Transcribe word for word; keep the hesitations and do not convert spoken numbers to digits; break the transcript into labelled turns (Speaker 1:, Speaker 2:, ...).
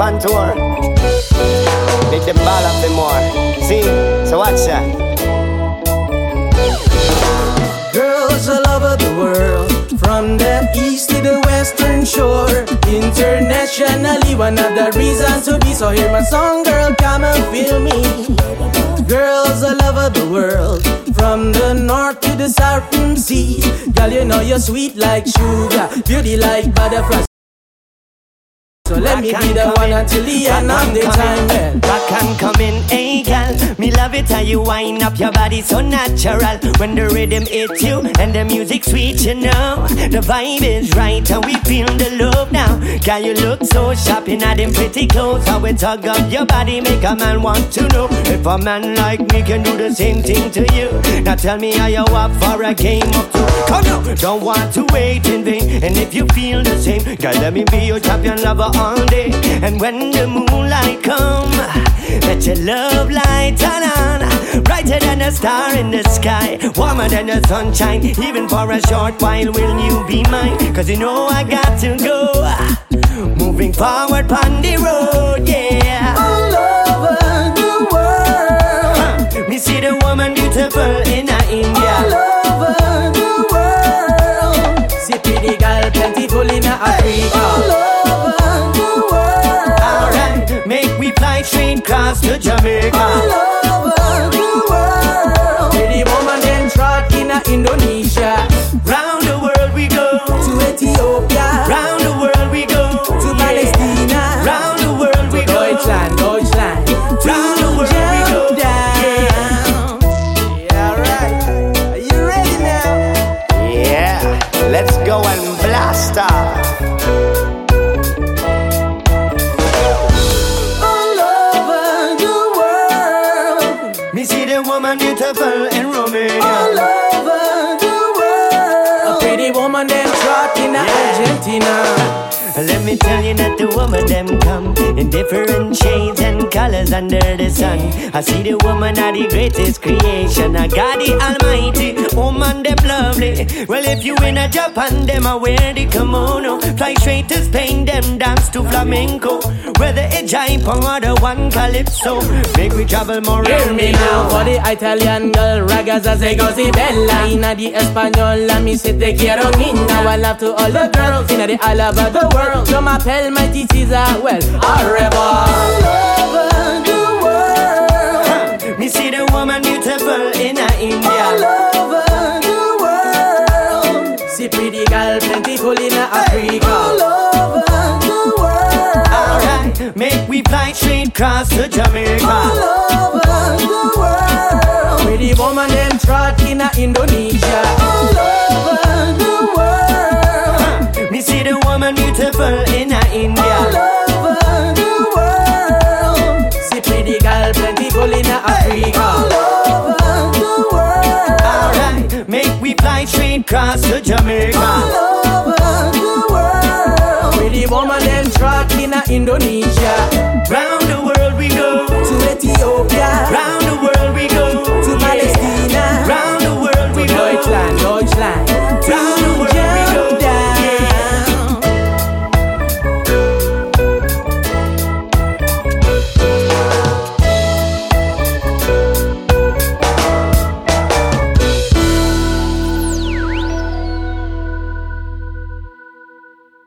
Speaker 1: on tour. Make them ball up them more. See, so watch that.
Speaker 2: Girls all over the world, from the east to the western shore. Internationally, one of the reasons to be. So hear my song, girl, come and feel me. Girls all over the world, from the north to the southern seas. Girl, you know you're sweet like sugar, beauty like butterfly. So let me be the one until the end of the time, man.
Speaker 1: Back and come in, hey girl. Me love it how you wind up your body so natural. When the rhythm hits you and the music sweet, you know the vibe is right and we feel the love now. Girl, you look so sharp in all them pretty clothes. How it tug up your body make a man want to know if a man like me can do the same thing to you. Now tell me how you up for a game of two. Come on, don't want to wait in vain. And if you feel the same, girl, let me be your champion lover all day. And when the moonlight come, let your love light turn on, brighter than a star in the sky, warmer than the sunshine. Even for a short while will you be mine? Cause you know I got to go, moving forward on the road, yeah.
Speaker 2: All over the world,
Speaker 1: huh. Me see the woman beautiful in India.
Speaker 2: all over the world. See pretty girl plentiful in Africa. All over
Speaker 1: straight cross to Jamaica.
Speaker 2: All over the world. Pretty woman then trot in Indonesia.
Speaker 1: Round the world we go.
Speaker 2: To Ethiopia.
Speaker 1: Round the world we go.
Speaker 2: To yeah. Palestina.
Speaker 1: Round the world we
Speaker 2: to
Speaker 1: go.
Speaker 2: Deutschland, Deutschland.
Speaker 1: Round the world we go.
Speaker 2: Down. Yeah. Yeah, right. Are you ready now?
Speaker 1: Yeah. Let's go and blast off. Woman beautiful in Romania.
Speaker 2: All over the world. A pretty woman then trot in
Speaker 1: yeah.
Speaker 2: Argentina.
Speaker 1: Let me tell you that the woman them come in different shades and colors under the sun. I see the woman are the greatest creation. I got the almighty woman them lovely. Well, if you in a Japan, them I wear the kimono. Fly straight to Spain, them dance to flamenco. Whether it's jive or the one calypso, make we travel more.
Speaker 2: Hear me now for the Italian girl, ragazza se così bella. Inna di Española, mi se te quiero niña. I love to all the girls inna the all over the world. Yo m'appelle my Caesar, well, arriba. All over the world,
Speaker 1: huh. Me see the woman beautiful in India.
Speaker 2: all over the world. See pretty girl plentiful in Africa. All over the world.
Speaker 1: Alright, make we fly straight cross to Jamaica.
Speaker 2: All over the world. Pretty woman them trot in Indonesia. All over the world.
Speaker 1: huh. Me see the woman beautiful in India.
Speaker 2: All over the world. See pretty girl plentiful in Africa. All over the world.
Speaker 1: Alright, make we fly straight cross to Jamaica.
Speaker 2: All over the world. Pretty woman them trot in Indonesia.
Speaker 1: Round the world we go.
Speaker 2: To Ethiopia.
Speaker 1: Round the world we go.
Speaker 2: To Palestina.
Speaker 1: Round the world we
Speaker 2: to
Speaker 1: go.
Speaker 2: Deutschland.